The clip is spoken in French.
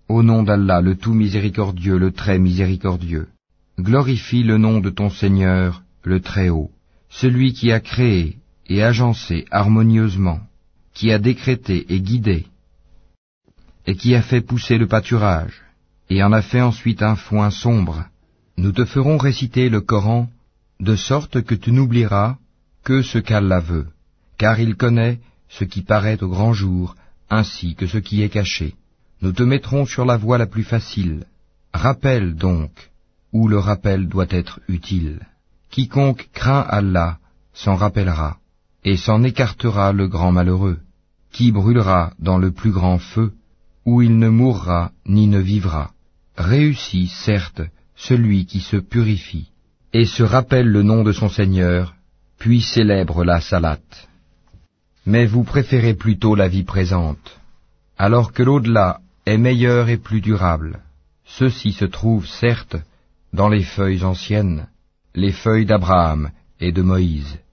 Au nom d'Allah, le tout miséricordieux, le très miséricordieux. Glorifie le nom de ton Seigneur, le Très-Haut, celui qui a créé et agencé harmonieusement, qui a décrété et guidé, et qui a fait pousser le pâturage, et en a fait ensuite un foin sombre. Nous te ferons réciter le Coran, de sorte que tu n'oublieras que ce qu'Allah veut, car il connaît ce qui paraît au grand jour, ainsi que ce qui est caché. Nous te mettrons sur la voie la plus facile. Rappelle donc, où le rappel doit être utile. Quiconque craint Allah s'en rappellera, et s'en écartera le grand malheureux, qui brûlera dans le plus grand feu, où il ne mourra ni ne vivra. Réussit, certes, celui qui se purifie, et se rappelle le nom de son Seigneur, puis célèbre la salate. Mais vous préférez plutôt la vie présente, alors que l'au-delà est meilleur et plus durable. Ceci se trouve, certes, dans les feuilles anciennes, les feuilles d'Abraham et de Moïse.